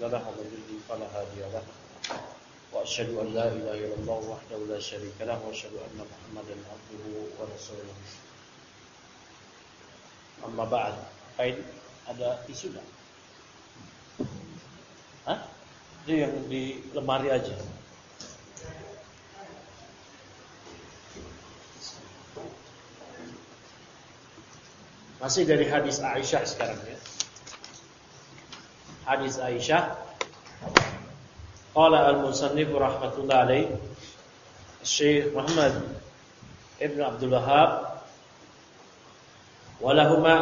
له ومن يضلل فلا هادي له وأشهد أن لا إله إلا الله وحده لا شريك له وأشهد أن محمدا عبده ورسوله. Amma ba'd. Ada isu enggak? Hah? Itu yang di lemari aja. Masih dari hadis Aisyah sekarang ya. Hadis Aisyah. Qala al-musannif rahmatullah alaih, Syekh Muhammad Ibn Abdul Wahhab walahuma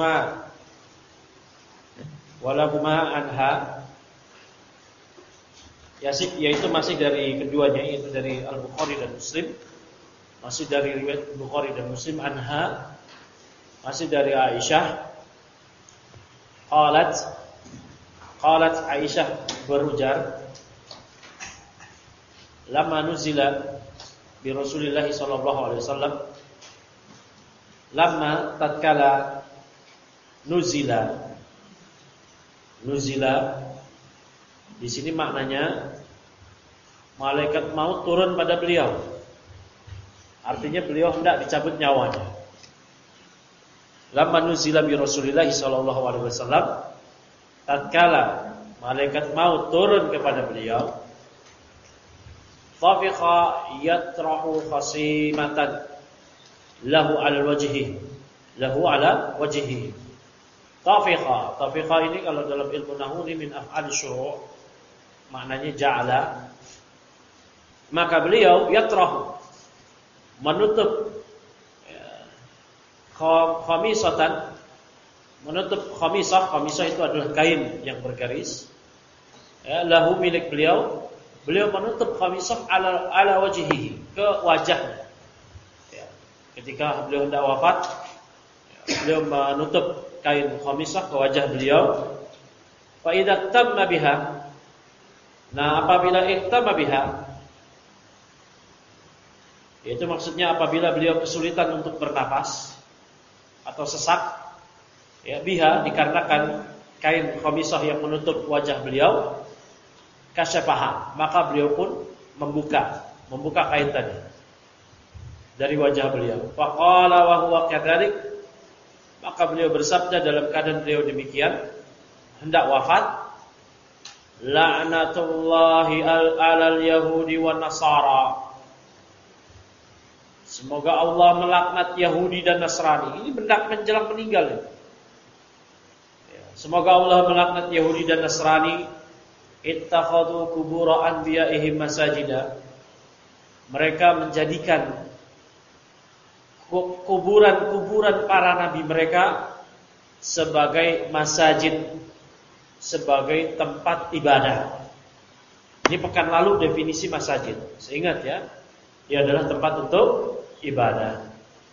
anha yaitu masih dari keduanya, yaitu dari Al-Bukhari dan Muslim, masih dari riwayat Bukhari dan Muslim, anha masih dari Aisyah. Qalat Aisyah berujar, lama nuzila bi Rasulillah sallallahu alaihi wasallam, lama tatkala nuzila di sini maknanya malaikat maut turun pada beliau. Artinya beliau hendak dicabut nyawanya. Lama nuzila bi Rasulillah sallallahu alaihi wasallam, tatkala malaikat maut turun kepada beliau, tafiqa yatrahu khasimatan lahu ala wajhihi. Tafiqa ini kalau dalam ilmu nahwu ini min af'al syuru', maknanya ja'ala. Maka beliau yatrahu, menutup khamisatan, menutup khamisah itu adalah kain yang bergaris. Lahu milik beliau menutup khamisah ala wajhihi, ke wajahnya. Ketika beliau hendak wafat, beliau menutup kain khamisah ke wajah beliau. Fa idza tamma biha, nah apabila iktamma biha, yaitu maksudnya apabila beliau kesulitan untuk bernapas atau sesak, ya, biha dikarenakan kain khamisah yang menutup wajah beliau, kasyafaha, maka beliau pun membuka kain tadi dari wajah beliau. Faqala wa huwa kadzalik, maka beliau bersabda dalam keadaan beliau demikian, hendak wafat, la'natullahi alal yahudi wan nasara. Semoga Allah melaknat Yahudi dan Nasrani. Ini menjelang meninggal. Semoga Allah melaknat Yahudi dan Nasrani. Ittakhadhu qubur anbiya'ihim masajida. Mereka menjadikan kuburan para nabi mereka sebagai masajid, sebagai tempat ibadah. Ini pekan lalu definisi masajid. Saya ingat ya, ia adalah tempat untuk ibadah.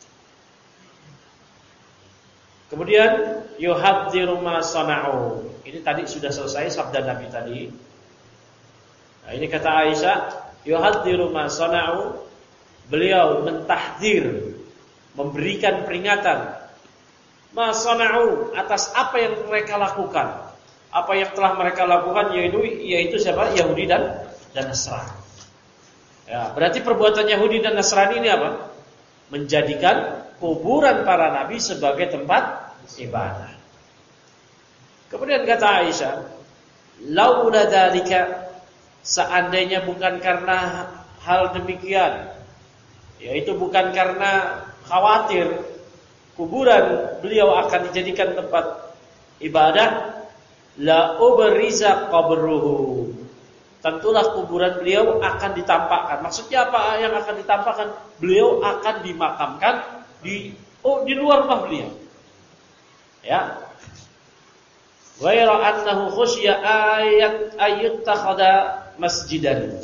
Kemudian yuhadziru ma sana'u. Ini tadi sudah selesai sabda Nabi tadi. Nah, ini kata Aisyah, yuhadziru ma sana'u. Beliau mentahdzir, memberikan peringatan, ma sana'u, atas apa yang mereka lakukan. Apa yang telah mereka lakukan yaitu siapa? Yahudi dan Nasrani. Ya, berarti perbuatan Yahudi dan Nasrani ini apa? Menjadikan kuburan para nabi sebagai tempat ibadah. Kemudian kata Aisyah, laula dzalika, seandainya bukan karena hal demikian, yaitu bukan karena khawatir kuburan beliau akan dijadikan tempat ibadah, la ubriza qabruhu, tentulah kuburan beliau akan ditampakkan. Maksudnya apa yang akan ditampakkan? Beliau akan dimakamkan di luar rumah beliau. Ya. Ghaira annahu khusya ayyattakhadha masjidan.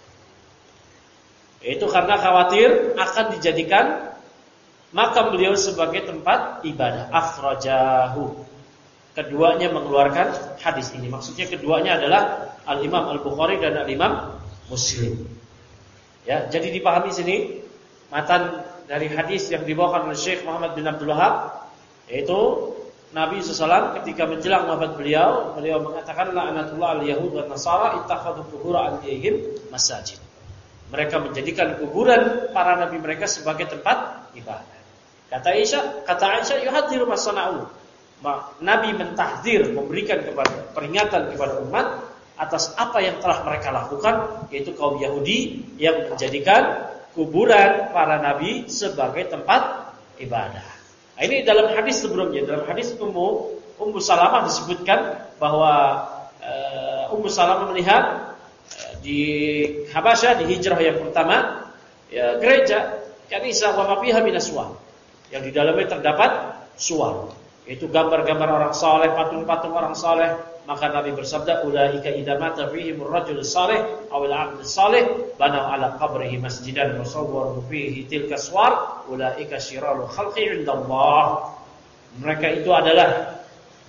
Itu karena khawatir akan dijadikan makam beliau sebagai tempat ibadah. Akhrajahu. Keduanya mengeluarkan hadis ini. Maksudnya keduanya adalah Al-Imam Al-Bukhari dan Al-Imam Muslim. Ya, jadi dipahami sini matan dari hadis yang dibawakan oleh Syekh Muhammad bin Abdul Wahhab, yaitu Nabi SAW ketika menjelang wafat beliau mengatakan la'natullah al-yahud wa nasara ittakhadhu qubur anbiya'ihim masajid. Mereka menjadikan kuburan para nabi mereka sebagai tempat ibadah. Kata Aisyah yuhadziru masana'u. Nabi mentahdzir, memberikan peringatan kepada umat atas apa yang telah mereka lakukan, yaitu kaum Yahudi yang menjadikan kuburan para nabi sebagai tempat ibadah. Nah, ini dalam hadis sebelumnya, dalam hadis Ummu Salamah disebutkan bahwa Ummu Salamah melihat di Habasyah, di hijrah yang pertama, ya, gereja kanisa wa ma fiha minas suwar, yang di dalamnya terdapat suwar, yaitu gambar-gambar orang saleh, patung-patung orang saleh. Maka Nabi bersabda, ulaika idza mata fihimur rajul salih aw al-'abd salih banaw ala qabrihi masjidan wa sawwaru fihi tilka suwar ulaika syirarul khalqi 'indallah. Mereka itu adalah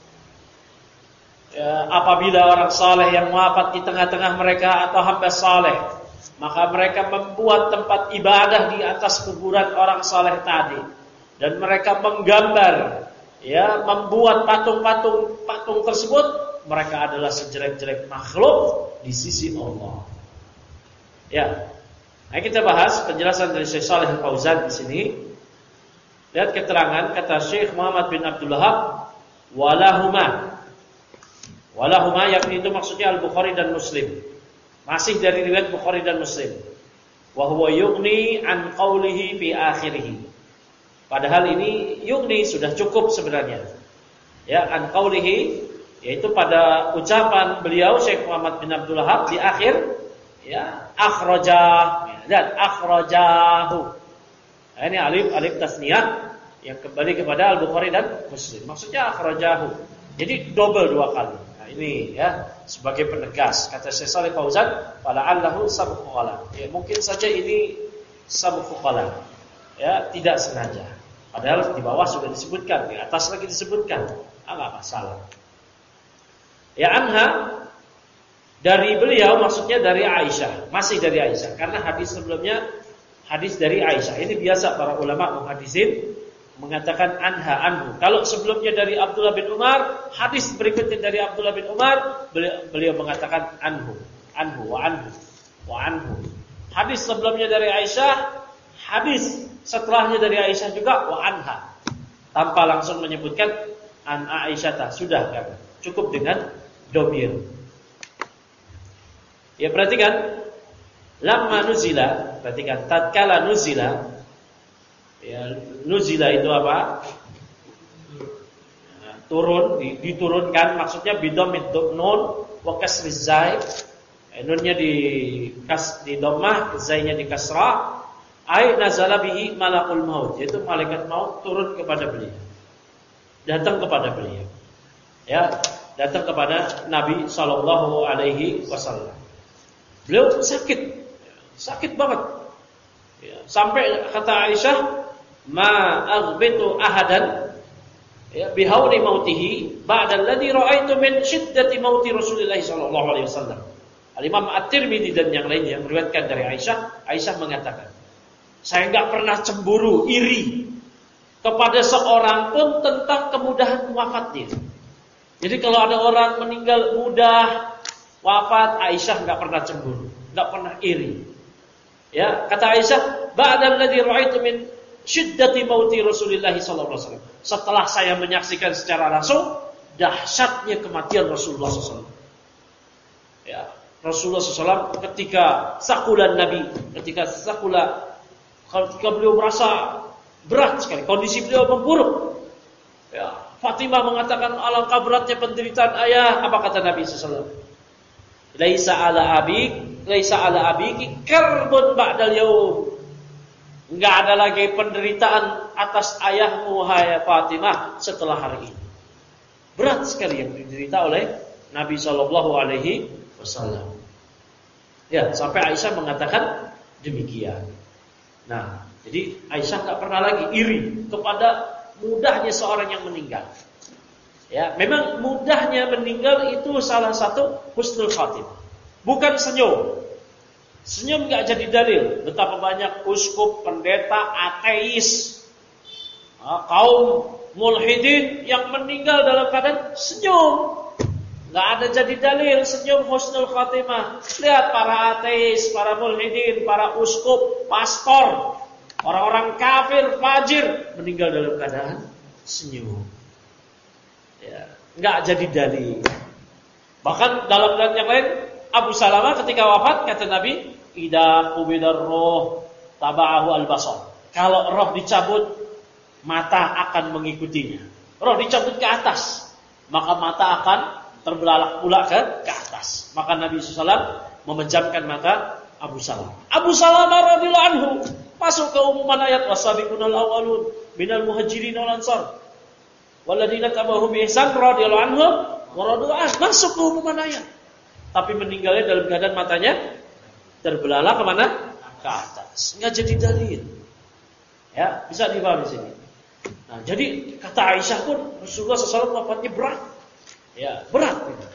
apabila orang saleh yang wafat di tengah-tengah mereka atau hamba saleh, maka mereka membuat tempat ibadah di atas kuburan orang saleh tadi, dan mereka menggambar, ya, membuat patung tersebut. Mereka adalah sejelek-jelek makhluk di sisi Allah. Ya, nah kita bahas penjelasan dari Syekh Shalih Al-Fauzan di sini. Lihat keterangan kata Syekh Muhammad bin Abdul Wahhab, walahuma yakni itu maksudnya Al-Bukhari dan Muslim. Masih dari riwayat Bukhari dan Muslim. Wa huwa yughni an qawlihi fi akhirih. Padahal ini yughni sudah cukup sebenarnya. Ya, an qawlihi, yaitu pada ucapan beliau Syekh Muhammad bin Abdul Wahhab di akhir, ya, akhrajah, dan akhrajahu. Nah, ini alif tasniyah yang kembali kepada Al-Bukhari dan Muslim. Maksudnya akhrajahu. Jadi double dua kali. Nah, ini ya sebagai penegas. Kata Syekh Shalih Fauzan, fala'allahu sabqu qalam. Ya, mungkin saja ini sabqu qalam. Ya, tidak sengaja. Padahal di bawah sudah disebutkan, di atas lagi disebutkan. Enggak masalah. Ya, anha, dari beliau maksudnya dari Aisyah, masih dari Aisyah, karena hadis sebelumnya hadis dari Aisyah. Ini biasa para ulama muhaddisin mengatakan anha, anhu. Kalau sebelumnya dari Abdullah bin Umar, hadis berikutnya dari Abdullah bin Umar, beliau mengatakan anhu, wa anhu. Hadis sebelumnya dari Aisyah, hadis setelahnya dari Aisyah juga wa anha. Tanpa langsung menyebutkan an Aisyah, sudah kan? Cukup dengan domir. Ya, perhatikan lamma nuzila, perhatikan tatkala nuzila. Ya, nuzila itu apa? Nah, turun, diturunkan, maksudnya bidomid nun wa kasriz zai. Nunnya di dhammah, zainya di kasrah. Ai nazala bihi malakul maut, yaitu malaikat maut turun kepada beliau. Datang kepada beliau. Ya, datang kepada Nabi sallallahu alaihi wasallam. Beliau sakit banget. Ya, sampai kata Aisyah, ma aghbitu ahadan, ya, bihauli mautihi ba'da alladhi ra'aitu min shiddati mauti Rasulullah sallallahu alaihi wasallam. Al-Imam At-Tirmidzi dan yang lainnya meriwayatkan dari Aisyah mengatakan, saya enggak pernah cemburu, iri kepada seorang pun tentang kemudahan wafatnya. Jadi kalau ada orang meninggal mudah, wafat, Aisyah enggak pernah cemburu, enggak pernah iri. Ya, kata Aisyah, ba'da alladhi ra'aitu min syiddati mauti Rasulullah sallallahu alaihi wasallam. Setelah saya menyaksikan secara langsung dahsyatnya kematian Rasulullah sallallahu alaihi wasallam. Ya, Rasulullah sallallahu ketika sakulan Nabi, ketika beliau merasa berat sekali, kondisi beliau memburuk. Ya, Fatimah mengatakan alangkah beratnya penderitaan ayah. Apa kata Nabi sallallahu alaihi wasallam? Laisa ala abiki karbun ba'dal yaum. Enggak ada lagi penderitaan atas ayahmu hai Fatimah setelah hari ini. Berat sekali yang diderita oleh Nabi sallallahu alaihi wasallam. Ya, sampai Aisyah mengatakan demikian. Nah, jadi Aisyah enggak pernah lagi iri kepada mudahnya seorang yang meninggal. Ya, memang mudahnya meninggal itu salah satu husnul khatimah. Bukan senyum. Senyum enggak jadi dalil. Betapa banyak uskup, pendeta, ateis Kaum mulhidin yang meninggal dalam keadaan senyum. Nggak ada jadi dalil senyum husnul khatimah. Lihat para ateis, para mulhidin, para uskup, pastor, orang-orang kafir, fajir meninggal dalam keadaan senyum. Ya, nggak jadi dalil. Bahkan dalam yang lain, Abu Salamah ketika wafat kata Nabi, "Idza qubidar ruh taba'ahu al-basar." Kalau roh dicabut, mata akan mengikutinya. Roh dicabut ke atas, maka mata akan terbelalak pula ke atas. Maka Nabi SAW memejamkan mata Abu Salamah. Abu Salamah radhiyallahu anhu masuk ke umuman ayat wasabiqunal awwalun minal muhajirin wal ansar walladzina tabauhum bi ihsan radhiyallahu anhum wa radu an, masuk ke umuman ayat. Tapi meninggalnya dalam keadaan matanya terbelalak kemana? Ke atas. Enggak jadi dalil. Ya, bisa dipahami di sini. Nah, jadi kata Aisyah pun Rasulullah SAW wafatnya berat. Ya, berat.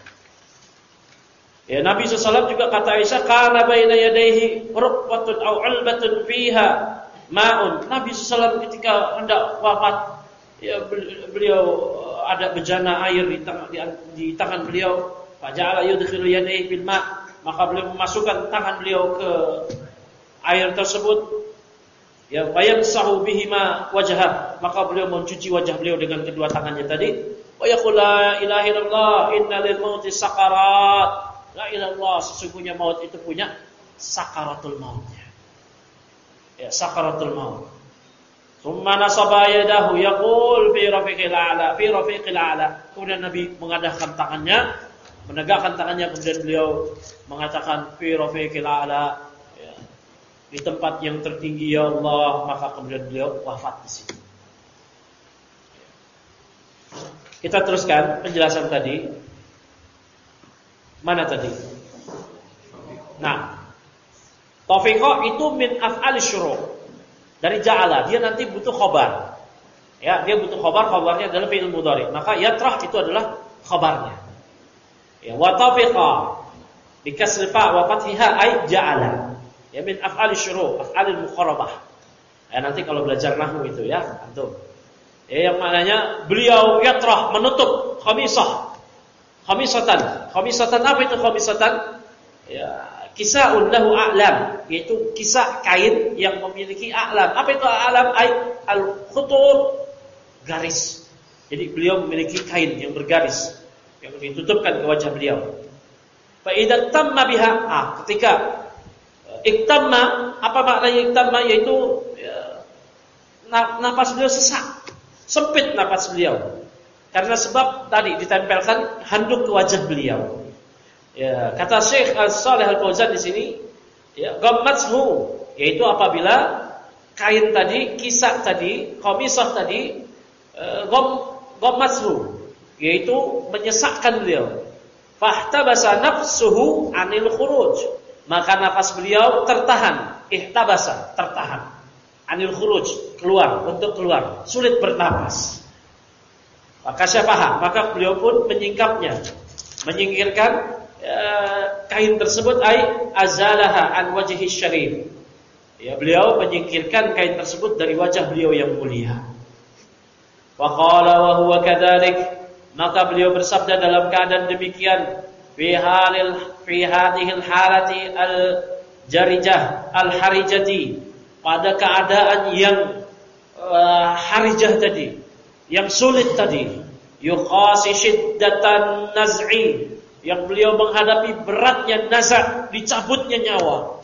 Ya, Nabi SAW juga kata Aisyah, kana baina yadayhi rukbatun aw albatun fiha ma'un. Nabi SAW ketika hendak wafat, ya beliau ada bejana air di tangan beliau. Faja'ala yudkhilu yadayhi bil ma', maka beliau memasukkan tangan beliau ke air tersebut. Ya, fayansahu bihima wajhah, maka beliau mencuci wajah beliau dengan kedua tangannya tadi. Wa yaqul la ilaha illallah inna lil mauti sakarat. La ilaha illallah, sesungguhnya maut itu punya sakaratul mautnya. Ya, sakaratul maut. Tsumma nasaba yadahu yaqul fi rafiqil a'la, fi rafiqil a'la. Kemudian Nabi mengadahkan tangannya, menegakkan tangannya, kemudian beliau mengatakan fi rafiqil a'la, ya, di tempat yang tertinggi ya Allah. Maka kemudian beliau wafat di situ. Kita teruskan penjelasan tadi. Mana tadi? Nah, taufiqah itu min af'al syuru'. Dari ja'ala, dia nanti butuh khobar. Ya, dia butuh khobar, khobarnya adalah fi'il mudhari'. Maka yatrah itu adalah khobarnya. Ya, wa taufiqah bi kasri fa wa fathiha ay ja'ala. Ya, min af'al syuru', af'alil mukharabah. Ya, nanti kalau belajar nahwu itu ya, antum. Ya, yang maknanya beliau yatrah, menutup khamisah. Khamisatan. Khamisatan apa itu khamisatan? Ya, kisa'un lahu a'lam, yaitu kisah kain yang memiliki a'lam. Apa itu a'lam? Ay al-khutut, garis. Jadi beliau memiliki kain yang bergaris yang ditutupkan ke wajah beliau. Fa idza tamma biha, ketika iktamma, apa maknanya iktamma? Yaitu ya, napas beliau sesak, sempit napas beliau. Karena sebab tadi ditempelkan handuk ke wajah beliau. Ya, kata Syekh Al-Shalih Al-Fauzan di sini, ya, ghammathu, yaitu apabila kain tadi, kisah tadi, khamisah tadi, ghammathu, yaitu menyesakkan beliau. Fahtabasa nafsuhu anil khuruj, maka nafas beliau tertahan, ihtabasa, tertahan, anil khuruj, keluar, untuk keluar, sulit bernapas. Maka syafaha, maka beliau pun menyingkapnya, menyingkirkan kain tersebut, ay azalaha an wajhi syarif. Ya, beliau menyingkirkan kain tersebut dari wajah beliau yang mulia. Wa qala wa huwa kadzalik, maka beliau bersabda dalam keadaan demikian, fi hadhil halati al jarijah al harijati, pada keadaan yang harijah tadi, yang sulit tadi, yuqasi shiddatan naz'i, yang beliau menghadapi beratnya nazar, dicabutnya nyawa.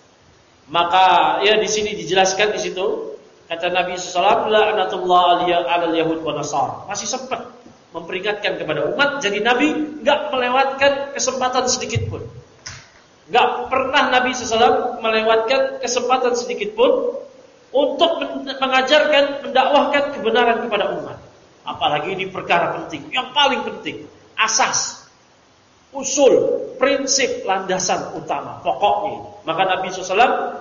Maka ya di sini dijelaskan di situ kata Nabi sallallahu alaihi wasallam, la'natullah 'alal yahud wa nasara. Masih sempat memperingatkan kepada umat, jadi Nabi enggak melewatkan kesempatan sedikit pun. Enggak pernah Nabi sallallahu alaihi wasallam melewatkan kesempatan sedikit pun untuk mengajarkan, mendakwahkan kebenaran kepada umat. Apalagi ini perkara penting, yang paling penting, asas, usul, prinsip, landasan utama, pokoknya. Maka Nabi SAW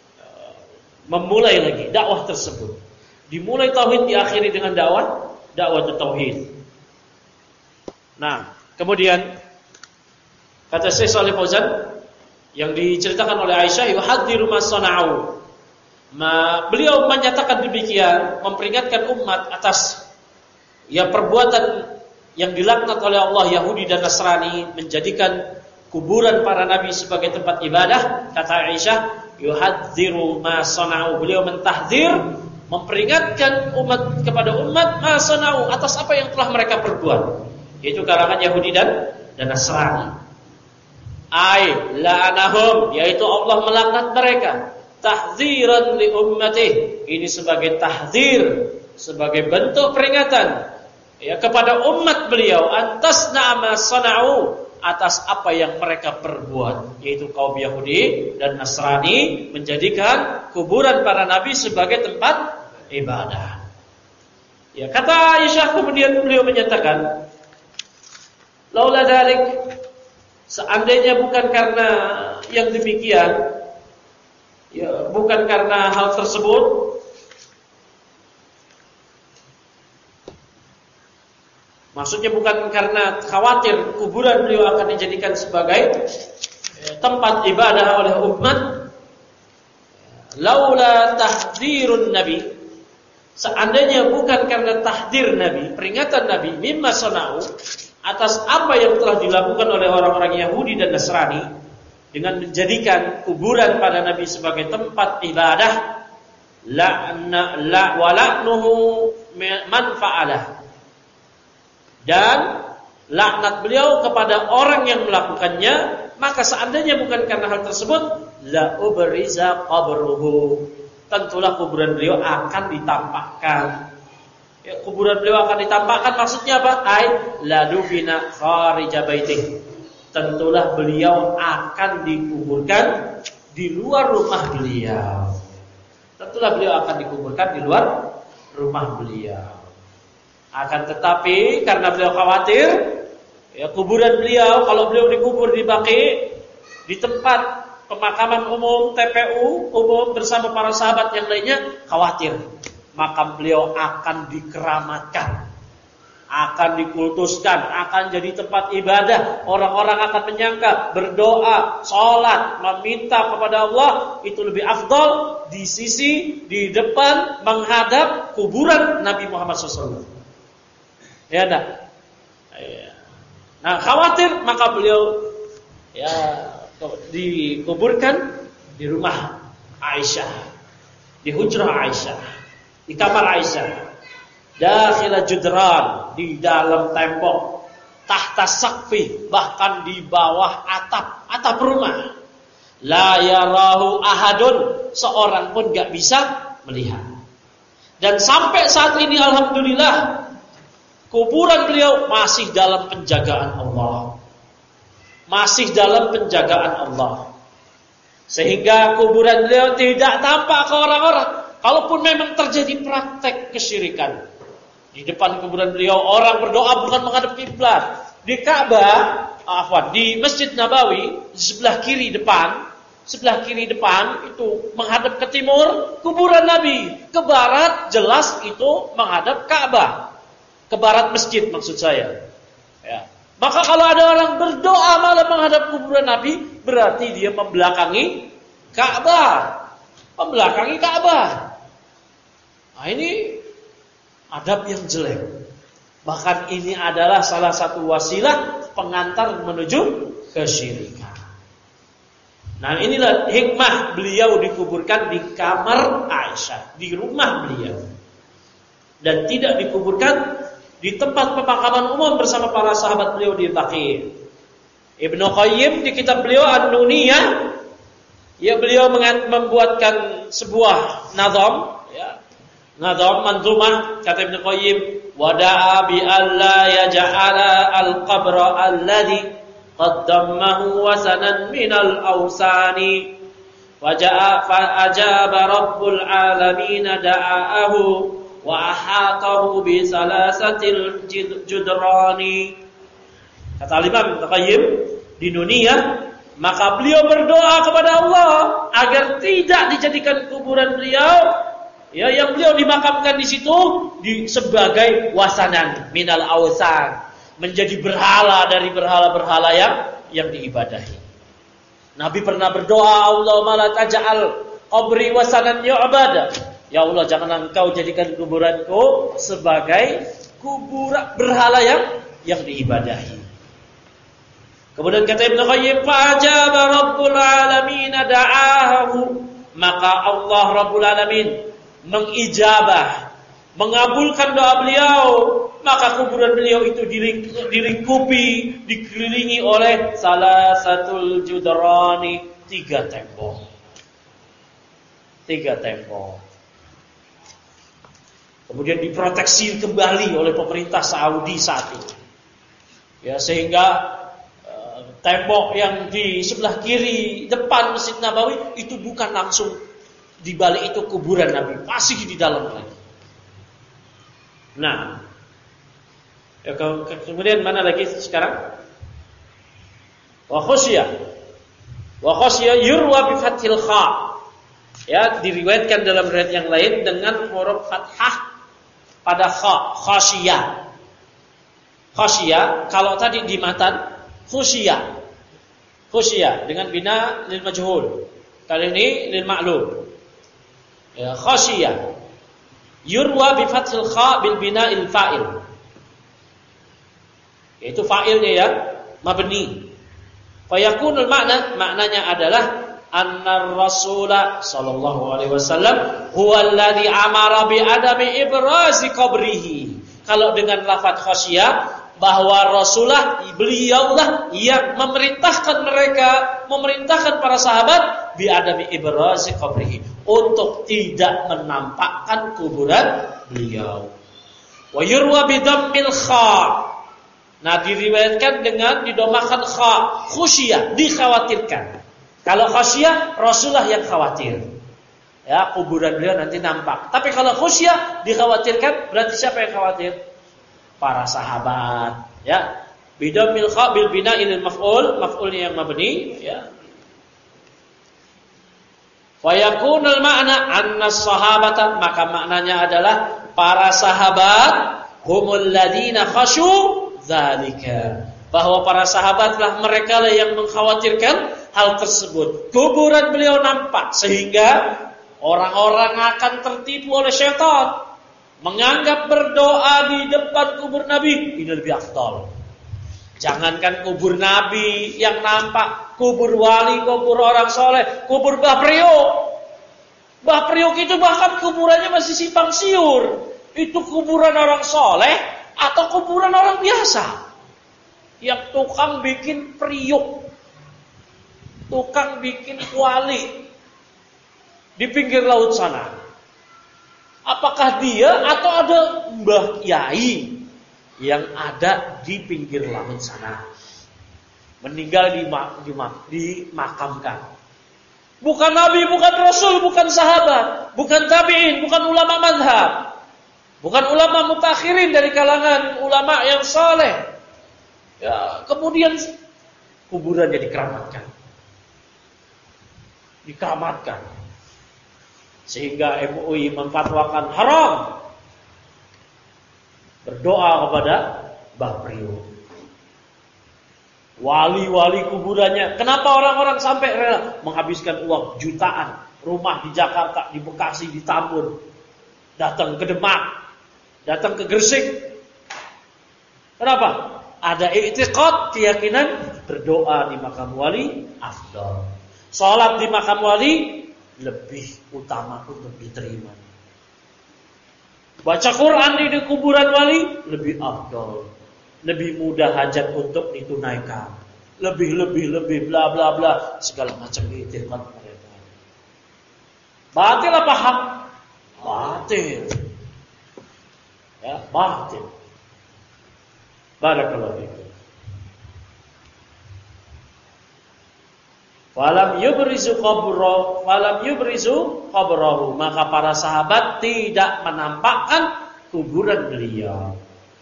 memulai lagi dakwah tersebut. Dimulai tauhid, diakhiri dengan dakwah tauhid. Nah, kemudian kata Syekh Shalih Fauzan yang diceritakan oleh Aisyah, yuhadziru ma sana'u. Beliau menyatakan demikian, memperingatkan umat atas perbuatan yang dilaknat oleh Allah Yahudi dan Nasrani, menjadikan kuburan para nabi sebagai tempat ibadah. Kata Aisyah, yuhadziru ma sana'u, beliau mentahdzir, memperingatkan umat kepada umat ma sana'u, atas apa yang telah mereka perbuat, yaitu kalangan Yahudi dan Nasrani. La'anahum, yaitu Allah melaknat mereka. Tahdziran li ummatih, ini sebagai tahdzir, sebagai bentuk peringatan kepada umat beliau, atas nama sana'u, atas apa yang mereka perbuat, yaitu kaum Yahudi dan Nasrani menjadikan kuburan para nabi sebagai tempat ibadah. Kata Aisyah, kemudian beliau menyatakan, laula dzalik, seandainya bukan karena yang demikian, bukan karena hal tersebut, maksudnya bukan karena khawatir kuburan beliau akan dijadikan sebagai tempat ibadah oleh umat, laula tahdzirun nabi, seandainya bukan karena tahdir nabi, peringatan nabi, mimma sana'u, atas apa yang telah dilakukan oleh orang-orang Yahudi dan Nasrani dengan menjadikan kuburan pada nabi sebagai tempat ibadah, wala'nuhu man fa'alah, dan laknat beliau kepada orang yang melakukannya, maka seandainya bukan karena hal tersebut, la ubriza qabruhu, tentulah kuburan beliau akan ditampakkan. Kuburan beliau akan ditampakkan, maksudnya apa? La dufina kharija baitih, tentulah beliau akan dikuburkan di luar rumah beliau. Tentulah beliau akan dikuburkan di luar rumah beliau. Akan tetapi karena beliau khawatir kuburan beliau, kalau beliau dikubur di Baqi, di tempat pemakaman umum, TPU umum bersama para sahabat yang lainnya, khawatir makam beliau akan dikeramatkan, akan dikultuskan, akan jadi tempat ibadah. Orang-orang akan menyangka berdoa, sholat, meminta kepada Allah itu lebih afdal di di depan menghadap kuburan Nabi Muhammad SAW. Nah, khawatir, maka beliau dikuburkan di rumah Aisyah, di hujrah Aisyah, di kamar Aisyah, dakhila judran, di dalam tembok, tahta saqfi, bahkan di bawah atap rumah. La yarahu ahadun, seorang pun gak bisa melihat. Dan sampai saat ini alhamdulillah kuburan beliau masih dalam penjagaan Allah. Masih dalam penjagaan Allah. Sehingga kuburan beliau tidak tampak ke orang-orang. Kalaupun memang terjadi praktek kesyirikan, di depan kuburan beliau orang berdoa bukan menghadap kiblat. Di Ka'bah, di Masjid Nabawi, di sebelah kiri depan itu menghadap ke timur kuburan Nabi. Ke barat jelas itu menghadap Ka'bah. Ke barat masjid maksud saya. Maka kalau ada orang berdoa malah menghadap kuburan Nabi, berarti dia membelakangi Ka'bah. Nah, ini adab yang jelek. Bahkan ini adalah salah satu wasilah pengantar menuju kesyirikan. Nah, inilah hikmah beliau dikuburkan di kamar Aisyah, di rumah beliau. Dan tidak dikuburkan di tempat pemakaman umum bersama para sahabat beliau di Baqi. Ibnu Qayyim di kitab beliau An-Nuniyah, beliau membuatkan sebuah nazam, manzumah, kata Ibnu Qayyim, wada'a bi alla yaj'ala al-qabra alladhi qaddamahu wasanan minal awsani waja'a fa ajaba rabbul alamin da'aahu wa ahatahu bi salasatil judrani. Kata Imam Ibnu Qayyim di dunia, maka beliau berdoa kepada Allah agar tidak dijadikan kuburan beliau, yang beliau dimakamkan di situ sebagai wasanan minal awsan, menjadi berhala dari berhala-berhala yang diibadahi. Nabi pernah berdoa, Allahumma la taj'al qabri wasanan yu'bad. Ya Allah, jangan Engkau jadikan kuburanku sebagai kuburan berhala yang diibadahi. Kemudian kata Ibnu Qayyim, fa'ajaba Rabbul Alamin da'ahu, maka Allah Rabbul Alamin mengijabah, mengabulkan doa beliau, maka kuburan beliau itu dilingkupi, dikelilingi oleh salah satu judrani, 3 tembok. 3 tembok. Kemudian diproteksi kembali oleh pemerintah Saudi saat itu. Ya, sehingga tembok yang di sebelah kiri depan Masjid Nabawi itu bukan langsung di balik itu kuburan Nabi, masih di dalam lagi. Nah, ya, kemudian mana lagi sekarang? Wa khusya yurwa bi fathil kha. Ya, diriwayatkan dalam riwayat yang lain dengan huruf fathah pada kha, khasyah. Khasyah kalau tadi di matan khusyah. Khusyah dengan bina lil majhul. Kali ini lil ma'lum. Ya, khasyah. Yurwa bi fathil kha bil bina'il fa'il. Yaitu fa'ilnya ya, mabni. Fa yakunul maknanya adalah anna Rasulullah sallallahu alaihi wasallam huwa alladhi amara bi adami ibrazi qabrihi. Kalau dengan lafaz khasyah, bahwa Rasulullah beliaulah yang memerintahkan para sahabat bi adami ibrazi qabrihi, untuk tidak menampakkan kuburan beliau. Wa yurwa bi dhammil kha. Nah, diriwayatkan dengan didomakan kha, khusyah, dikhawatirkan. Kalau khasyah, Rasulullah yang khawatir. Ya, kuburan beliau nanti nampak. Tapi kalau khusyah dikhawatirkan, berarti siapa yang khawatir? Para sahabat. Ya, bidammil kha bil bina'il maf'ul, maf'ulnya yang mabni, ya. Fa yakunul ma'na anna sahabata, maka maknanya adalah para sahabat humul ladina khasyu dzalika, bahwa para sahabatlah mereka yang mengkhawatirkan hal tersebut. Kuburan beliau nampak sehingga orang-orang akan tertipu oleh syaitan, menganggap berdoa di depan kubur Nabi ini lebih afdal. Jangankan kubur Nabi yang nampak, kubur wali, kubur orang soleh, kubur Mbah Priok. Mbah Priok itu bahkan kuburannya masih simpang siur. Itu kuburan orang soleh atau kuburan orang biasa yang tukang bikin priuk, tukang bikin kuali di pinggir laut sana. Apakah dia atau ada Mbah Yai yang ada di pinggir laut sana, meninggal dimakamkan? Bukan Nabi, bukan Rasul, bukan sahabat, bukan tabi'in, bukan ulama mazhab, bukan ulama mutakhirin dari kalangan ulama yang saleh. Ya, kemudian kuburannya dikeramatkan. Sehingga MUI memfatwakan haram berdoa kepada Mbah Priok. Wali-wali kuburannya. Kenapa orang-orang sampai rela menghabiskan uang jutaan, rumah di Jakarta, di Bekasi, di Tambun, datang ke Demak, datang ke Gresik? Kenapa? Ada i'tiqad, keyakinan berdoa di makam wali afdal. Salat di makam wali lebih utama untuk diterima. Baca Quran di kuburan wali lebih afdal. Lebih mudah hajat untuk ditunaikan. Lebih bla bla bla, segala macam i'tiqad mereka. Batil apa hak? Batil. Ya, batil. Barakallahu fikum. Falam yubrizu qabrahu, maka para sahabat tidak menampakkan kuburan beliau.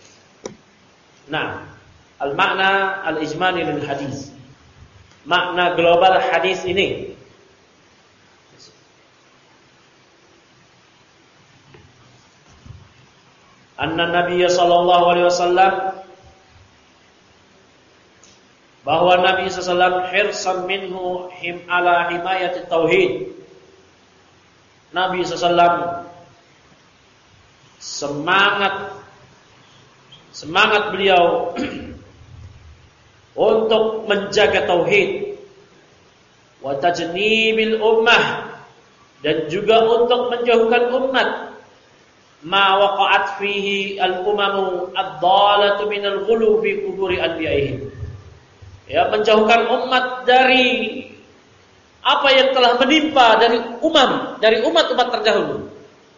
Nah, al-makna al-ijmali lil hadis. Makna global hadis ini. Anna Nabi sallallahu alaihi wasallam, bahwa Nabi sallallahu hirsan minhu ala himayati tauhid, Nabi SAW semangat beliau untuk menjaga tauhid wa tajnibil ummah, dan juga untuk menjauhkan umat ma waqa'at fihi al-umamu ad-dhalatu minal ghulu fi quburi anbiya'ihim. Ya, menjauhkan umat dari apa yang telah menimpa dari umat-umat terdahulu.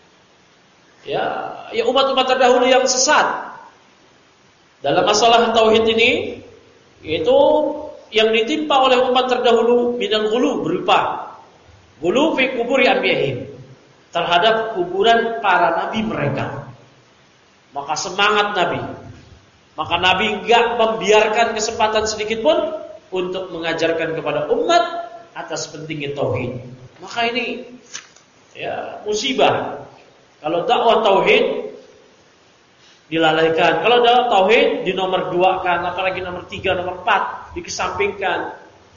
Ya umat-umat terdahulu yang sesat dalam masalah tauhid ini, yaitu yang ditimpa oleh umat terdahulu minal ghulu, berupa ghulu fi quburi anbiya'ihim, terhadap kuburan para nabi mereka. Maka semangat Nabi, maka Nabi enggak membiarkan kesempatan sedikit pun untuk mengajarkan kepada umat atas pentingnya tauhid. Maka ini musibah kalau dakwah tauhid dilalaikan, kalau dakwah tauhid di nomor 2-kan, apalagi nomor 3, nomor 4 dikesampingkan.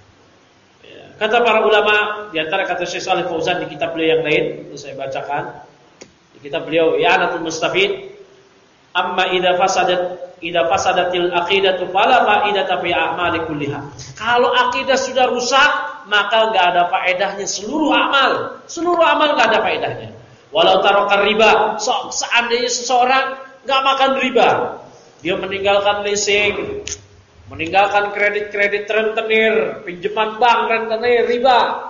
Kata para ulama, di antara kata Syekh Shalih Fauzan di kitab beliau yang lain, ini saya bacakan. Di kitab beliau I'anatul Mustafid, amma idza fasadatil aqidatu fala fa'idata fi a'mali kulliha. Kalau akidah sudah rusak, maka enggak ada faedahnya seluruh amal enggak ada faedahnya. Walau taraka riba, seandainya seseorang enggak makan riba, dia meninggalkan leasing, meninggalkan kredit rentenir, pinjaman bank rentenir, riba.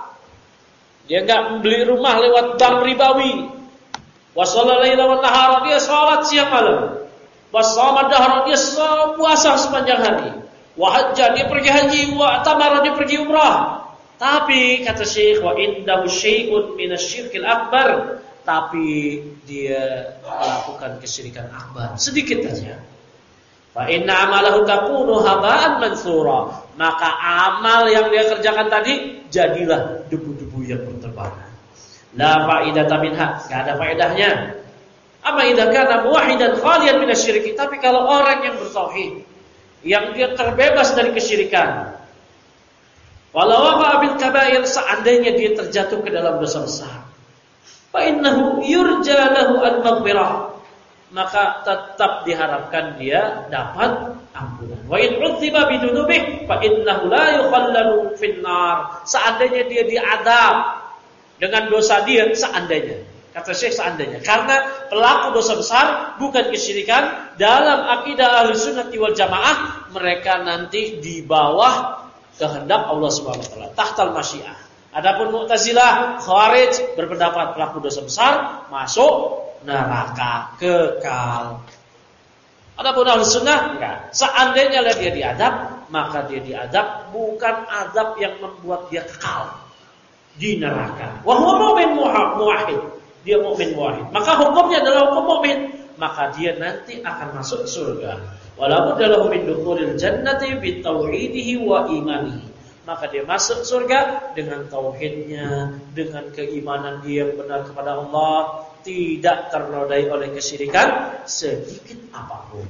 Dia enggak membeli rumah lewat bank ribawi. Wasallal laila wan nahara, dia salat siang malam. Wasama dahra, dia puasa sepanjang hari. Wa hajja, dia pergi haji, wa tamara, dia pergi umrah. Tapi kata Syekh, wa indahu syai'un minasyirkil akbar, tapi dia melakukan kesyirikan akbar sedikit saja. Fa inna amalahu takunu haba'an mansura, maka amal yang dia kerjakan tadi jadilah debu-debu yang berterbangan. La fa'idata minha, enggak ada faedahnya. Amma idza kana muwahhidan khaliyan minasyirki, tapi kalau orang yang bertauhid, yang dia terbebas dari kesyirikan, walau waqa bil kaba'ir, seandainya dia terjatuh ke dalam dosa besar, fa innahu yurja lahu al-maghfirah, maka tetap diharapkan dia dapat ampunan. Wa in 'udziba bidunubihi fa innahu la yukhallalu fin nar, seandainya dia diadab dengan dosa dia, seandainya, kata Syekh seandainya, karena pelaku dosa besar bukan kesyirikan, dalam akidah Ahlussunnah wal Jamaah mereka nanti di bawah kehendak Allah Subhanahu wa taala, tahtal masyiah. Adapun Mu'tazilah, Khawarij berpendapat pelaku dosa besar masuk neraka kekal. Adapun Ahlussunnah enggak. Seandainya dia diadab, maka dia diadab bukan adab yang membuat dia kekal di neraka. Wa huwa mu'min muwahhid, dia mukmin muwahhid, maka hukumnya adalah hukum mukmin, maka dia nanti akan masuk surga. Walaupun dalam min dukhulil jannati bi tauhidihi wa imanihi, maka dia masuk surga dengan tauhidnya, dengan keimanan dia yang benar kepada Allah, tidak ternodai oleh kesyirikan sedikit apapun.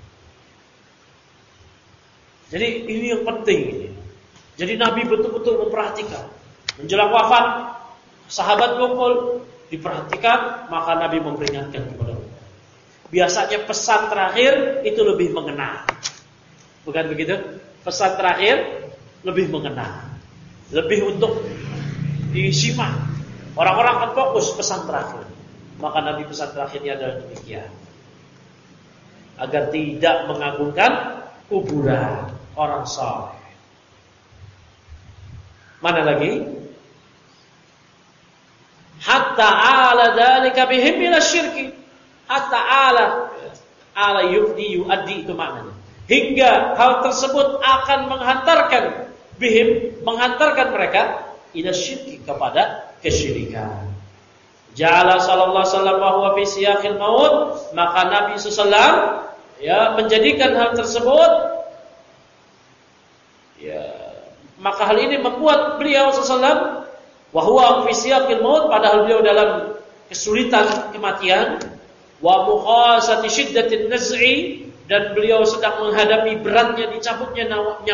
Jadi ini yang penting ini. Jadi Nabi betul-betul memperhatikan. Menjelang wafat, sahabat kumpul, diperhatikan, maka Nabi memperingatkan kepada mereka. Biasanya pesan terakhir itu lebih mengena. Bukan begitu? Pesan terakhir lebih mengena, lebih untuk disimak. Orang-orang akan fokus pesan terakhir. Maka Nabi pesan terakhirnya adalah demikian, agar tidak mengagungkan kuburan orang saleh. Mana lagi? Hatta ala dzalika bihim ila syirki. Hatta ala yu'addi itu maknanya. Hingga hal tersebut akan menghantarkan mereka ila syirki, kepada kesyirikan. Ja'ala sallallahu alaihi wasallam wa huwa fi siyaqil maut, maka Nabi sallallahu menjadikan hal tersebut, maka hal ini membuat beliau sallallahu wa huwa fi siyaqil maut, padahal beliau dalam kesulitan kematian, wa mukhasati syiddatin naz'i, dan beliau sedang menghadapi beratnya dicabutnya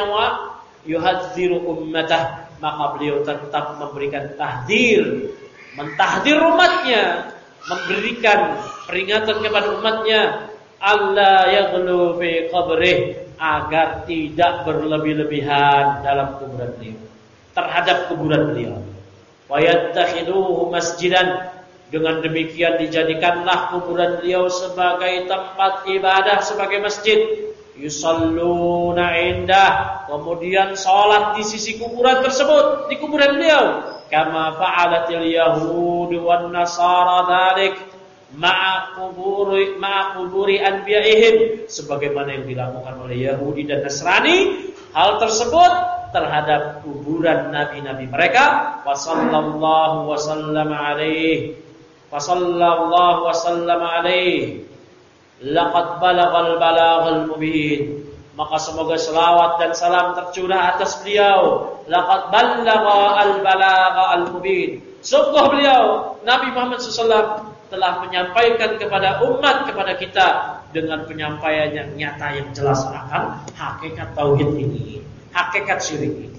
nyawa, yuhadziru ummatah, maka beliau tetap memberikan tahdzir mentahdir umatnya, memberikan peringatan kepada umatnya, alla yaghlu fi qabrih, agar tidak berlebih-lebihan dalam kuburan beliau, terhadap kuburan beliau. Wa yattakhiduhu masjidan, dengan demikian dijadikanlah kuburan beliau sebagai tempat ibadah, sebagai masjid. Yusalluna indah, kemudian salat di sisi kuburan tersebut, di kuburan beliau. Kama fa'alatil yahud wan nasara dzalik ma'a quburi anbiya'ihim, sebagaimana yang dilakukan oleh Yahudi dan Nasrani hal tersebut terhadap kuburan nabi-nabi mereka. Wa sallallahu wa sallama alaihi, wa sallallahu wa sallama alaihi, laqad balaghal balaghal mubin, maka semoga selawat dan salam tercurah atas beliau. Laqad ballagha al balagha al mubin, sungguh beliau Nabi Muhammad SAW telah menyampaikan kepada umat, kepada kita dengan penyampaian yang nyata, yang jelas akan hakikat tauhid ini, hakikat syirik ini.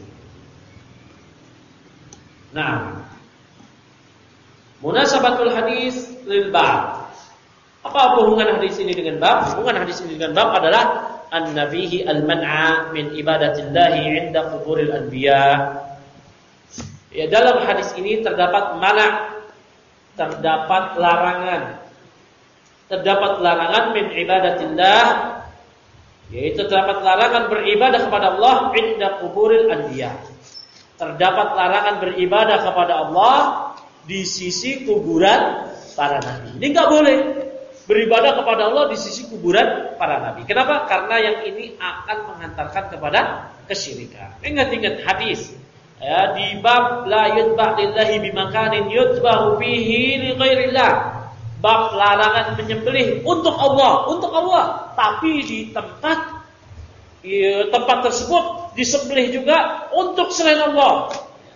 Nah, munasabatul hadis lil bab. Apa hubungan hadis ini dengan bab? Hubungan hadis ini dengan bab adalah an-nabihi al-man'a min ibadatillahi 'inda quburil anbiya. Ya, dalam hadis ini terdapat mana', terdapat larangan min ibadatillah, yaitu terdapat larangan beribadah kepada Allah 'inda quburil anbiya. Terdapat larangan beribadah kepada Allah di sisi kuburan para nabi. Ini enggak boleh beribadah kepada Allah di sisi kuburan para nabi. Kenapa? Karena yang ini akan menghantarkan kepada kesyirikan. Ingat-ingat hadis ya, di bab la yudbah lillahi bimakanin yudbahu fihi li ghairillah. Bab larangan menyembelih untuk Allah, tapi di tempat tersebut disembelih juga untuk selain Allah.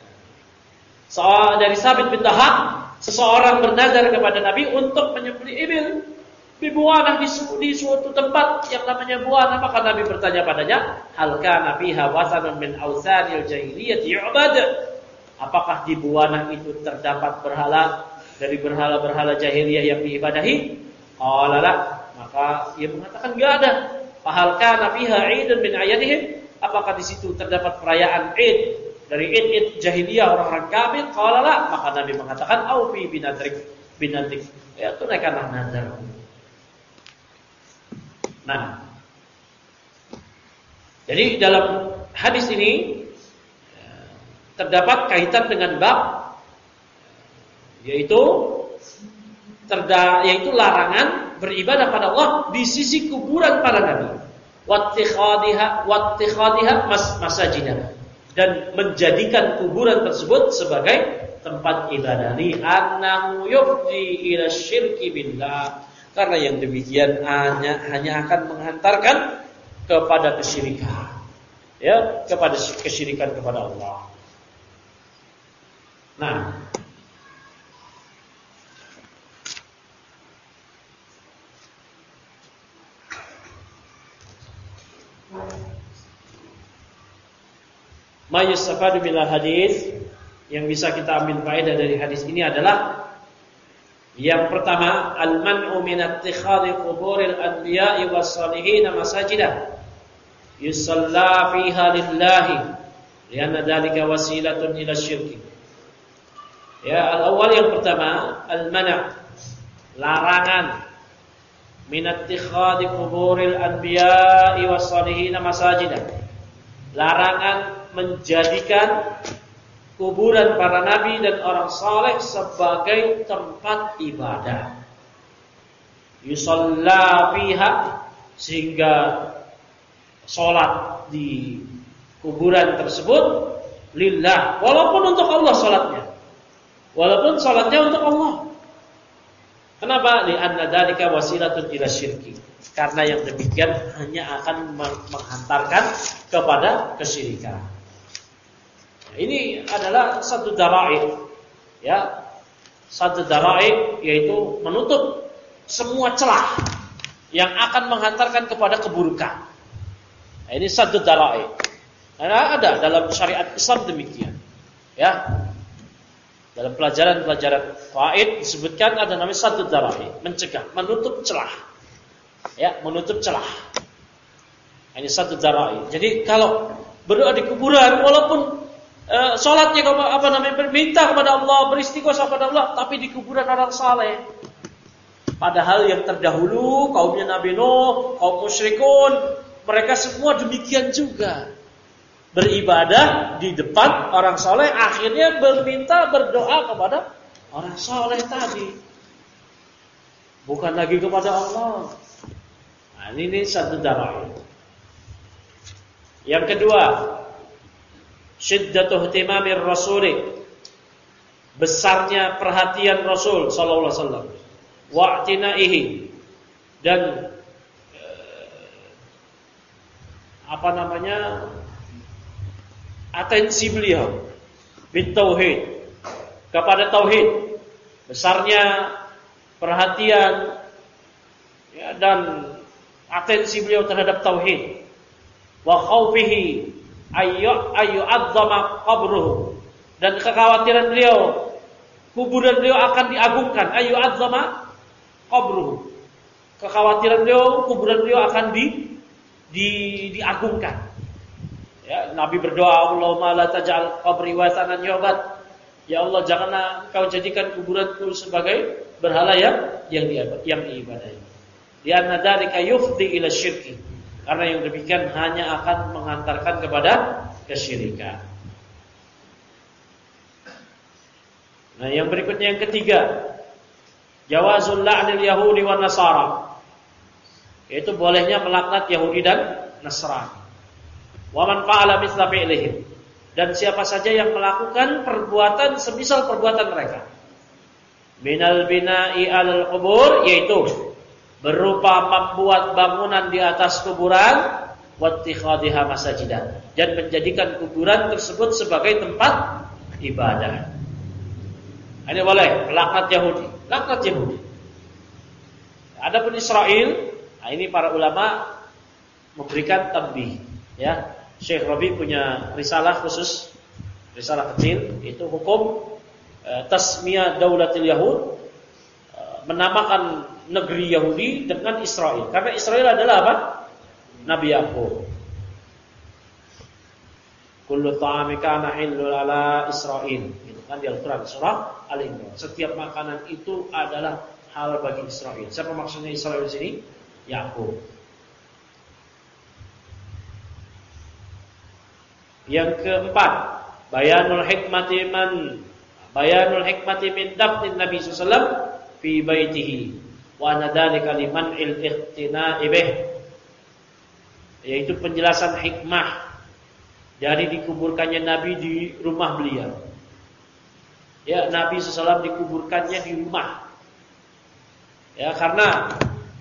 Dari Sabit bin Dahab, seseorang bernazar kepada Nabi untuk menyembelih ibil bibuanah di suatu tempat yang namanya buanah. Maka Nabi bertanya padanya, hal kana fiha wasanun min awsanil jahiliyah yu'bad? Apakah di buanah itu terdapat berhala dari berhala-berhala jahiliyah yang diibadahi? Qala la, maka ia mengatakan enggak ada. Fa hal kana fiha 'idun min ayadihim? Apakah di situ terdapat perayaan Id dari Id jahiliyah orang-orang kafir? Qala la, maka Nabi mengatakan au fi binadrik, ya tunaikanlah nazar. Nah, jadi dalam hadis ini terdapat kaitan dengan bab, yaitu larangan beribadah pada Allah di sisi kuburan para nabi, wattikhadiha masajidah, dan menjadikan kuburan tersebut sebagai tempat ibadah, li annahu yufdi ila syirki billah, karena yang demikian hanya akan menghantarkan kepada kesyirikan, ya, kepada kesyirikan kepada Allah. Nah, ma yustafadu minal hadis, yang bisa kita ambil faedah dari hadis ini adalah yang pertama, al-man'u min ittikhadhi quburil anbiya'i was-salihin masajidah yusalla fiha lillahi lianna dzalika wasilatun ila syirki. Ya, al-awwal yang pertama, al-man', larangan min ittikhadhi quburil anbiya'i was-salihin masajidah. Larangan menjadikan kuburan para nabi dan orang saleh sebagai tempat ibadah. Yusalla fiha, sehingga salat di kuburan tersebut lillah, walaupun untuk Allah salatnya. Walaupun salatnya untuk Allah. Kenapa? Li'anna dzalika wasilatun ila syirki. Karena yang demikian hanya akan menghantarkan kepada kesyirikan. Ini adalah satu dara'i, ya, satu dara'i, yaitu menutup semua celah yang akan menghantarkan kepada keburukan. Nah, ini satu dara'i. Karena ada dalam syariat Islam demikian, ya. Dalam pelajaran-pelajaran faid disebutkan ada namanya saddu dzara'i, mencegah, menutup celah. Ya, menutup celah. Ini saddu dzara'i. Jadi kalau berdoa di kuburan walaupun salatnya minta kepada Allah, beristighosah kepada Allah, tapi di kuburan orang saleh. Padahal yang terdahulu kaumnya Nabi Nuh, kaum musyrikun, mereka semua demikian juga. Beribadah di depan orang soleh, akhirnya berdoa kepada orang soleh tadi, bukan lagi kepada Allah. Nah, ini satu darah. Yang kedua, syiddatu ihtimamir rasuli, besarnya perhatian Rasul sallallahu alaihi wasallam, wa'tinaihi, dan atensi beliau bitauhid, kepada tauhid, besarnya perhatian ya, dan atensi beliau terhadap tauhid. Wa khaufihi ayyu'adzama qabruhu, dan kekhawatiran beliau kuburan beliau akan diagungkan. Ayyu'adzama qabruhu, kekhawatiran beliau kuburan beliau akan diagungkan. Ya, Nabi berdoa, Allahumma la taj'al qabri wathanan yu'bad. Ya Allah, janganlah Kau jadikan kuburanku sebagai berhala yang diibadahi. Di anna dzalika yufdi ila syirki, karena yang demikian hanya akan mengantarkan kepada kesyirikan. Nah, yang berikutnya yang ketiga, jawazul la'nil yahudi wan nasara, yaitu bolehnya melaknat Yahudi dan Nasrani. Wa man fa'ala mithla fi'lihim, dan siapa saja yang melakukan perbuatan semisal perbuatan mereka. Minal bina'i 'alal qubur, yaitu berupa membuat bangunan di atas kuburan, wattikhadhiha masajidan, dan menjadikan kuburan tersebut sebagai tempat ibadah. Ini boleh melaknat Yahudi, laknat Yahudi. Adapun Israel, nah ini para ulama memberikan tanbih, ya. Syekh Rabi punya risalah khusus, risalah kecil, itu hukum tasmiyah daulatil Yahud, menamakan negeri Yahudi dengan Israel, karena Israel adalah apa? Nabi Yakub. Kullu ta'ami kana halal ala Israel, itu kan di Al-Qur'an surah Al-Imran. Setiap makanan itu adalah halal bagi Israel. Siapa maksudnya Israel di sini? Yakub. Yang keempat, bayanul hikmati min dafnin Nabi sallallahu alaihi wasallam fi baitihi wa nadalika liman il-iqtina'i bih, yaitu penjelasan hikmah dari dikuburkannya Nabi di rumah beliau. Ya, Nabi sallallahu dikuburkannya di rumah. Ya, karena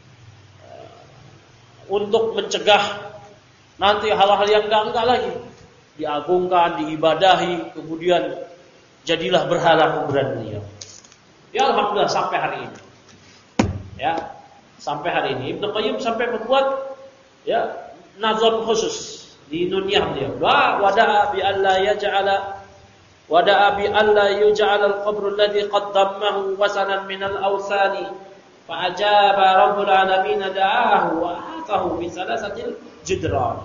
untuk mencegah nanti hal-hal yang enggak lagi, diagungkan, diibadahi, kemudian jadilah berhala kuburan beliau. Ya, alhamdulillah sampai hari ini. Ya, sampai hari ini Ibnu Qayyim sampai membuat ya nazam khusus di dunia beliau. Wada'a bi alla yuj'ala al-qabr alladhi qaddamahu wasanan min al-awthani fa ajaba rabbul alamin da'ahu wa atahu bi salasatil jidran.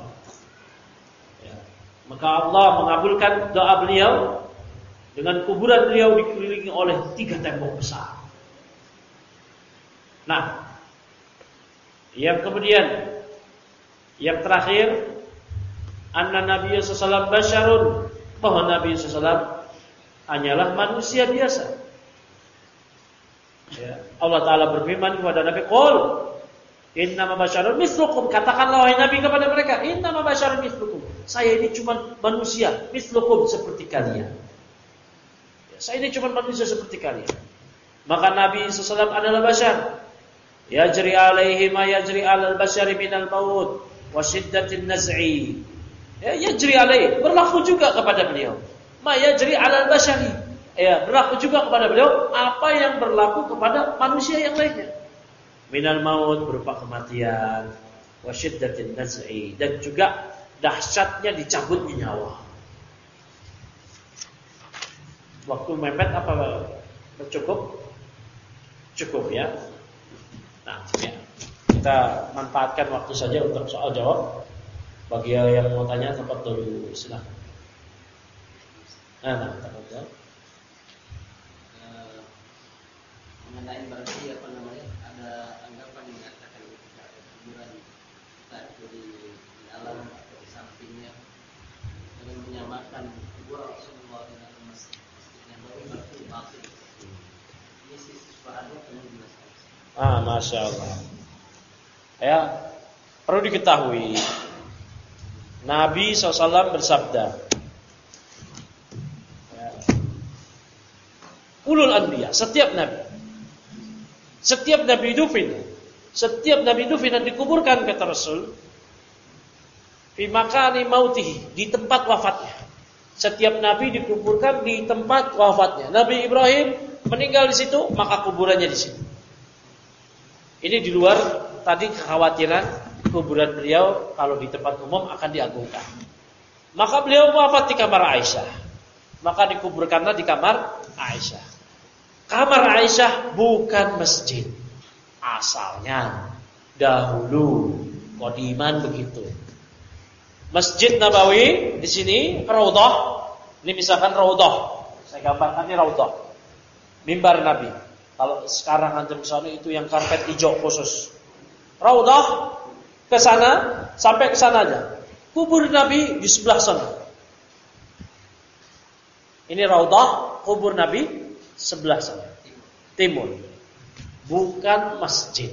Maka Allah mengabulkan doa beliau dengan kuburan beliau dikelilingi oleh 3 tembok besar. Nah, yang kemudian yang terakhir, anna Nabi sallallahu alaihi wasallam basyarun, bahwa Nabi sallallahu alaihi wasallam hanyalah manusia biasa. Ya, Allah Taala berfirman kepada Nabi, "Qul innama basyarun mislukum." Katakanlah wahai Nabi kepada mereka, "Innama basyarun mislukum." Saya ini cuma manusia, mislukum, seperti kalian. Ya, saya ini cuma manusia seperti kalian. Maka Nabi SAW adalah basyar. Yajri alaihi ma yajri alal basyari minal maut wa syiddatin naz'i. Ya, yajri alaihi, berlaku juga kepada beliau. Ma yajri alal basyari. Ya, berlaku juga kepada beliau apa yang berlaku kepada manusia yang lainnya. Minal maut, berupa kematian, wa syiddatin naz'i, dan juga dahsyatnya dicabutnya nyawa. Waktu mepet apa cukup? Cukup ya. Nah, ya. Kita manfaatkan waktu saja untuk soal jawab. Bagi yang mau tanya tempat dulu, silakan. Tempat jawab. Mengenai berarti ada anggapan yang mengatakan ketika ada kuburan entah itu di dalam atau di sampingnya dengan menyamakan kubur Rasulullah dengan Masjid Nabawi berarti batil. Ini sisi suara teman jelaskan. Masya Allah. Ya, perlu diketahui Nabi SAW bersabda, ulul anbiya, setiap nabi itu fina dikuburkan, kata Rasul, fi makani mautihi, di tempat wafatnya. Setiap nabi dikuburkan di tempat wafatnya. Nabi Ibrahim meninggal di situ, maka kuburannya di situ. Ini di luar tadi kekhawatiran kuburan beliau kalau di tempat umum akan diagungkan. Maka beliau wafat di kamar Aisyah. Maka dikuburkanlah di kamar Aisyah. Kamar Aisyah bukan masjid. Asalnya dahulu qadiman begitu. Masjid Nabawi di sini raudhah. Ini misalkan raudhah. Saya gambarkan ini raudhah. Mimbar Nabi. Kalau sekarang antum sana itu yang karpet hijau khusus. Raudhah ke sana, sampai ke sana aja. Kubur Nabi di sebelah sana. Ini raudhah, kubur Nabi sebelah sana. Timur. Bukan masjid.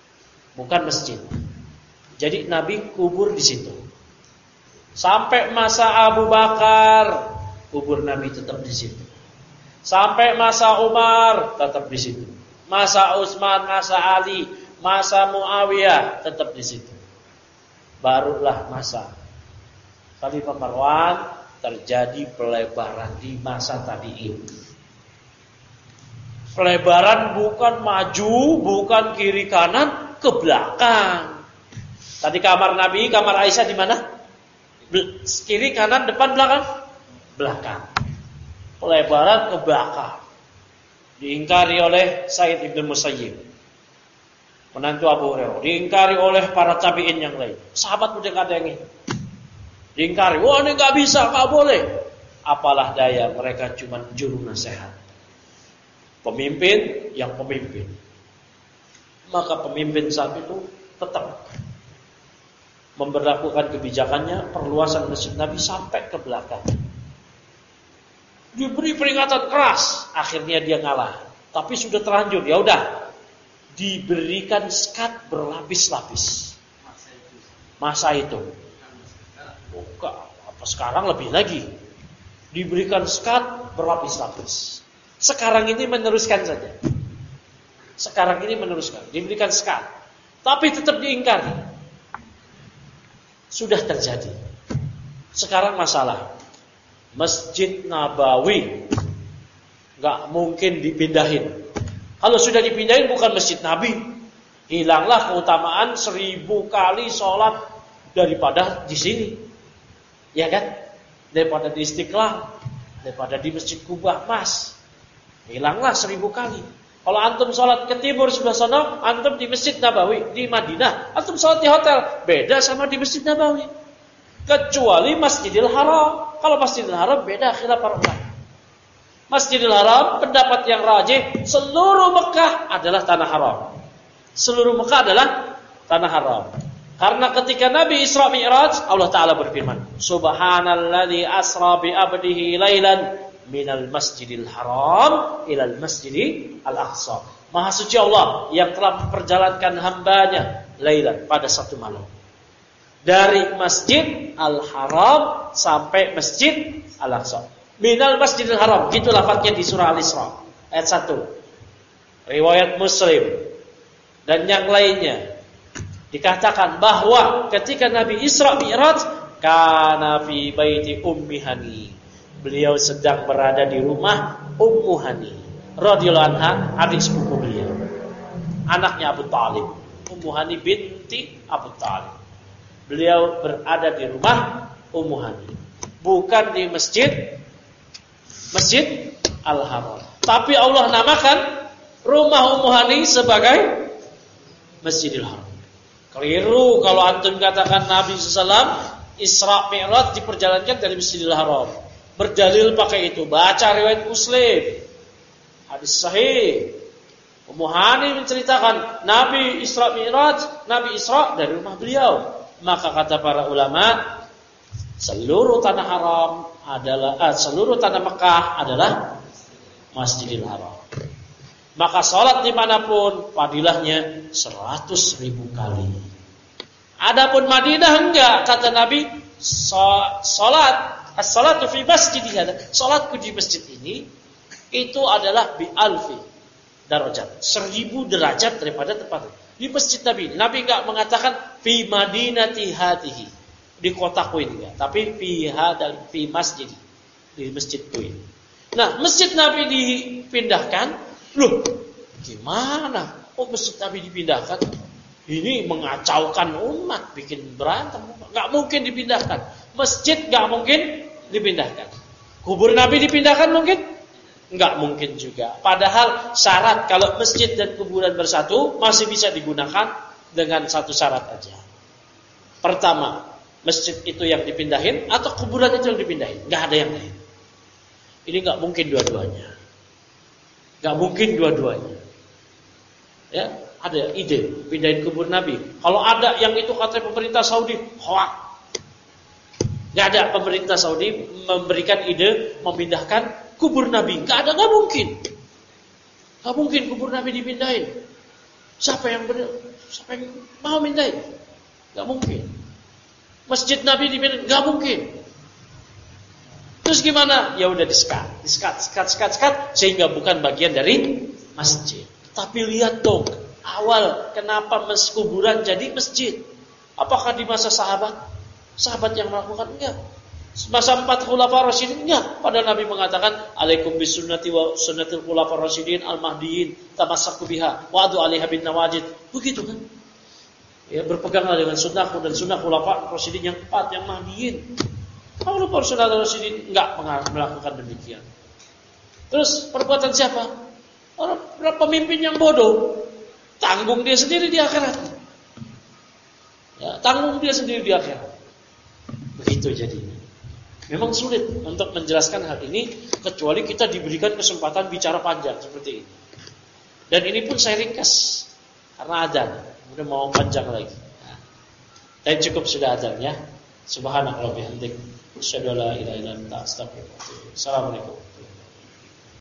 Jadi Nabi kubur di situ. Sampai masa Abu Bakar, kubur Nabi tetap di situ. Sampai masa Umar tetap di situ. Masa Utsman, masa Ali, masa Muawiyah tetap di situ. Barulah masa Khalifah Marwan terjadi pelebaran di masa tabi'in. Pelebaran bukan maju, bukan kiri kanan, ke belakang. Tadi kamar Nabi, kamar Aisyah di mana? Kiri kanan, depan, belakang? Belakang. Pelebaran ke belakang. Diingkari oleh Said Ibn Musayyib, menantu Abu Hurairah. Diingkari oleh para tabi'in yang lain. Sahabat udah gak ada yang ini. Diingkari, wah ini gak bisa, gak boleh. Apalah daya, mereka cuma juru nasihat. Pemimpin yang pemimpin. Maka pemimpin saat itu tetap memberlakukan kebijakannya, perluasan masjid Nabi sampai ke belakang. Diberi peringatan keras, akhirnya dia ngalah. Tapi sudah terlanjur, ya udah. Diberikan sekat berlapis-lapis. Masa itu. Bukan, apa sekarang lebih lagi. Diberikan sekat berlapis-lapis. Sekarang ini meneruskan saja. Diberikan sekat. Tapi tetap diingkari. Sudah terjadi. Sekarang masalah Masjid Nabawi gak mungkin dipindahin. Kalau sudah dipindahin bukan Masjid Nabi. Hilanglah keutamaan 1000 kali sholat daripada di sini. Ya kan? Daripada di Istiqlal, daripada di Masjid Kubah Mas. Hilanglah 1000 kali. Kalau antum sholat ke timur sebelah sana, antum di Masjid Nabawi di Madinah, antum sholat di hotel, beda sama di Masjid Nabawi. Kecuali Masjidil Haram. Kalau Masjidil Haram beda khilaf para ulama. Masjidil Haram pendapat yang rajih, seluruh Mekah adalah tanah haram. Seluruh Mekah adalah tanah haram. Karena ketika Nabi Isra Mi'raj, Allah Ta'ala berfirman, Subhanalladzi asra bi abdihi lailan minal masjidil haram ilal masjidil al-aqsa. Maha suci Allah yang telah memperjalankan hambanya lailan pada satu malam. Dari Masjid Al-Haram sampai Masjid Al-Aqsa. Minal Masjidil Haram, gitu lafadznya di surah Al-Isra ayat 1. Riwayat Muslim dan yang lainnya dikatakan bahwa ketika Nabi Isra Mi'raj kana fi baiti Ummi Hani. Beliau sedang berada di rumah Ummu Hani radhiyallahu anha, adik sepupu beliau. Anaknya Abu Talib. Ummu Hani binti Abu Talib. Beliau berada di rumah Ummu Hani, bukan di Masjid Al-Haram. Tapi Allah namakan rumah Ummu Hani sebagai Masjidil Haram. Keliru kalau antum katakan Nabi SAW Isra Mi'raj diperjalankan dari Masjidil Haram. Berdalil pakai itu. Baca riwayat Muslim, hadis sahih. Ummu Hani menceritakan Nabi Isra Mi'raj, Nabi Isra dari rumah beliau. Maka kata para ulama, seluruh tanah haram adalah seluruh tanah Mekah adalah Masjidil Haram. Maka salat dimanapun fadilahnya 100.000 kali. Adapun Madinah enggak, kata Nabi, salat as-salatu fi masjidi hada, salatku di masjid ini itu adalah bi alfi darajat, 1000 derajat daripada tempat di masjid Nabi. Nabi enggak mengatakan fi madinati hatihi, di kotaku ini enggak, tapi fi masjid, di masjidku ini. Nah, masjid Nabi dipindahkan. Loh, gimana? Oh, masjid Nabi dipindahkan? Ini mengacaukan umat, bikin berantem. Enggak mungkin dipindahkan. Masjid enggak mungkin dipindahkan. Kubur Nabi dipindahkan mungkin? Enggak mungkin juga. Padahal syarat kalau masjid dan kuburan bersatu masih bisa digunakan dengan satu syarat aja. Pertama, masjid itu yang dipindahin atau kuburan itu yang dipindahin. Enggak ada yang lain. Ini enggak mungkin dua-duanya. Enggak mungkin dua-duanya. Ya, ada ide pindahin kubur Nabi. Kalau ada yang itu kata pemerintah Saudi, hoak. Enggak ada pemerintah Saudi memberikan ide memindahkan kubur Nabi. Enggak ada, enggak mungkin. Enggak mungkin kubur Nabi dipindahin. Siapa yang mau pindahin? Enggak mungkin. Masjid Nabi dipindahin, enggak mungkin. Terus gimana? Ya udah disekat sehingga bukan bagian dari masjid. Tapi lihat dong, awal kenapa kuburan jadi masjid? Apakah di masa sahabat? Sahabat yang melakukan? Enggak. Masa 4 khulafa rasyidin? Enggak. Padahal Nabi mengatakan, "Alaikum bisunnati wa sunnatil khulafa rasyidin al-mahdiyyin, tamassaku biha wa adu 'alaiha bin nawajid." Begitu kan? Ya, berpeganglah dengan sunnahku dan sunnah khulafa rasyidin yang 4 yang mahdiyyin. Kalau Rasulullah Rasulullah enggak melakukan demikian. Terus perbuatan siapa? Orang pemimpin yang bodoh. Tanggung dia sendiri di akhirat. Ya, tanggung dia sendiri di akhirat. Begitu jadinya. Memang sulit untuk menjelaskan hal ini kecuali kita diberikan kesempatan bicara panjang seperti ini. Dan ini pun saya ringkas karena adzan. Kemudian mau panjang lagi. Nah, dan cukup sudah adzan ya. Subhanallah wa bihamdihi, asyhadu an la ilaha illa anta, astaghfiruka wa atubu ilaik. Assalamualaikum.